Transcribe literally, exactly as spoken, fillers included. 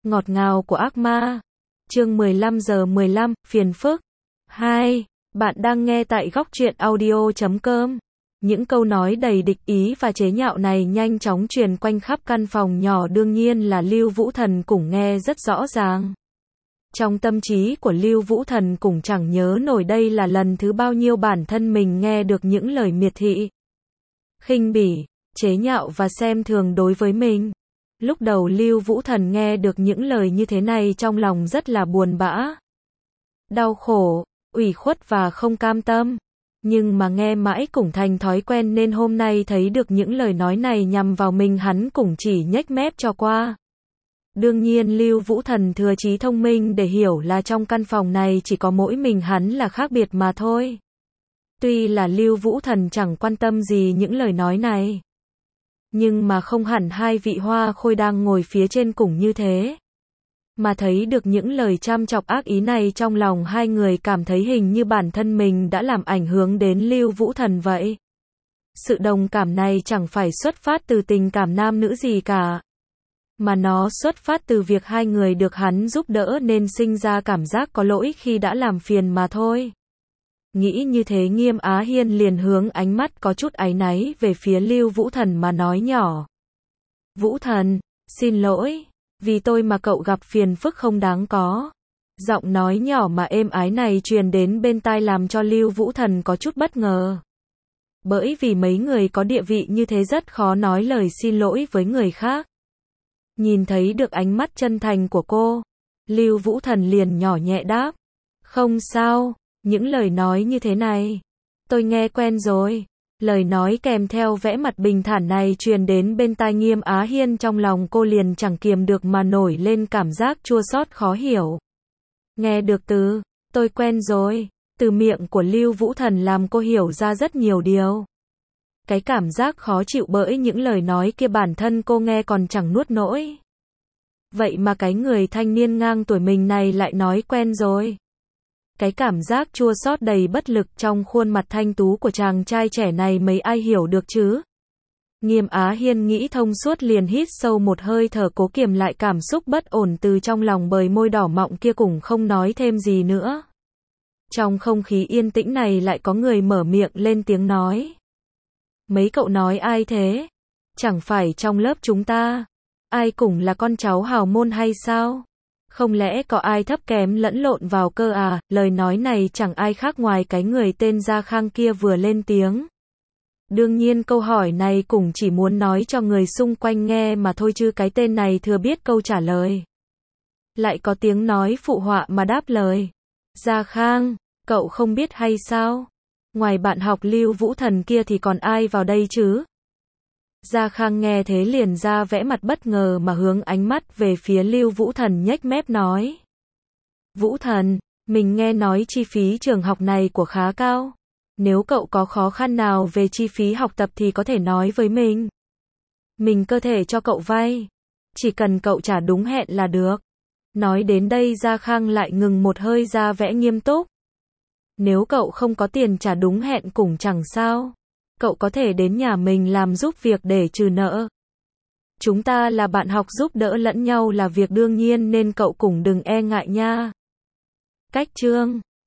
Ngọt ngào của ác ma. Chương mười lăm giờ mười lăm, phiền phức. hai. Bạn đang nghe tại góc truyện audio chấm com. Những câu nói đầy địch ý và chế nhạo này nhanh chóng truyền quanh khắp căn phòng nhỏ, đương nhiên là Lưu Vũ Thần cũng nghe rất rõ ràng. Trong tâm trí của Lưu Vũ Thần cũng chẳng nhớ nổi đây là lần thứ bao nhiêu bản thân mình nghe được những lời miệt thị, khinh bỉ, chế nhạo và xem thường đối với mình. Lúc đầu Lưu Vũ Thần nghe được những lời như thế này trong lòng rất là buồn bã, đau khổ, ủy khuất và không cam tâm. Nhưng mà nghe mãi cũng thành thói quen nên hôm nay thấy được những lời nói này nhằm vào mình, hắn cũng chỉ nhếch mép cho qua. Đương nhiên Lưu Vũ Thần thừa trí thông minh để hiểu là trong căn phòng này chỉ có mỗi mình hắn là khác biệt mà thôi. Tuy là Lưu Vũ Thần chẳng quan tâm gì những lời nói này, nhưng mà không hẳn hai vị hoa khôi đang ngồi phía trên cùng như thế. Mà thấy được những lời chăm chọc ác ý này, trong lòng hai người cảm thấy hình như bản thân mình đã làm ảnh hưởng đến Lưu Vũ Thần vậy. Sự đồng cảm này chẳng phải xuất phát từ tình cảm nam nữ gì cả, mà nó xuất phát từ việc hai người được hắn giúp đỡ nên sinh ra cảm giác có lỗi khi đã làm phiền mà thôi. Nghĩ như thế, Nghiêm Á Hiên liền hướng ánh mắt có chút áy náy về phía Lưu Vũ Thần mà nói nhỏ. Vũ Thần, xin lỗi, vì tôi mà cậu gặp phiền phức không đáng có. Giọng nói nhỏ mà êm ái này truyền đến bên tai làm cho Lưu Vũ Thần có chút bất ngờ. Bởi vì mấy người có địa vị như thế rất khó nói lời xin lỗi với người khác. Nhìn thấy được ánh mắt chân thành của cô, Lưu Vũ Thần liền nhỏ nhẹ đáp. Không sao, những lời nói như thế này, tôi nghe quen rồi. Lời nói kèm theo vẻ mặt bình thản này truyền đến bên tai Nghiêm Á Hiên, trong lòng cô liền chẳng kiềm được mà nổi lên cảm giác chua xót khó hiểu. Nghe được từ, tôi quen rồi, từ miệng của Lưu Vũ Thần làm cô hiểu ra rất nhiều điều. Cái cảm giác khó chịu bởi những lời nói kia bản thân cô nghe còn chẳng nuốt nổi. Vậy mà cái người thanh niên ngang tuổi mình này lại nói quen rồi. Cái cảm giác chua xót đầy bất lực trong khuôn mặt thanh tú của chàng trai trẻ này mấy ai hiểu được chứ? Nghiêm Á Hiên nghĩ thông suốt liền hít sâu một hơi thở, cố kiềm lại cảm xúc bất ổn từ trong lòng, bời môi đỏ mọng kia cũng không nói thêm gì nữa. Trong không khí yên tĩnh này lại có người mở miệng lên tiếng nói. Mấy cậu nói ai thế? Chẳng phải trong lớp chúng ta ai cũng là con cháu hào môn hay sao? Không lẽ có ai thấp kém lẫn lộn vào cơ à? Lời nói này chẳng ai khác ngoài cái người tên Gia Khang kia vừa lên tiếng. Đương nhiên câu hỏi này cũng chỉ muốn nói cho người xung quanh nghe mà thôi, chứ cái tên này thừa biết câu trả lời. Lại có tiếng nói phụ họa mà đáp lời. Gia Khang, cậu không biết hay sao? Ngoài bạn học Lưu Vũ Thần kia thì còn ai vào đây chứ? Gia Khang nghe thế liền ra vẻ mặt bất ngờ mà hướng ánh mắt về phía Lưu Vũ Thần, nhếch mép nói. Vũ Thần, mình nghe nói chi phí trường học này của khá cao. Nếu cậu có khó khăn nào về chi phí học tập thì có thể nói với mình. Mình có thể cho cậu vay. Chỉ cần cậu trả đúng hẹn là được. Nói đến đây Gia Khang lại ngừng một hơi, ra vẻ nghiêm túc. Nếu cậu không có tiền trả đúng hẹn cũng chẳng sao. Cậu có thể đến nhà mình làm giúp việc để trừ nợ. Chúng ta là bạn học, giúp đỡ lẫn nhau là việc đương nhiên nên cậu cũng đừng e ngại nha. Cách chương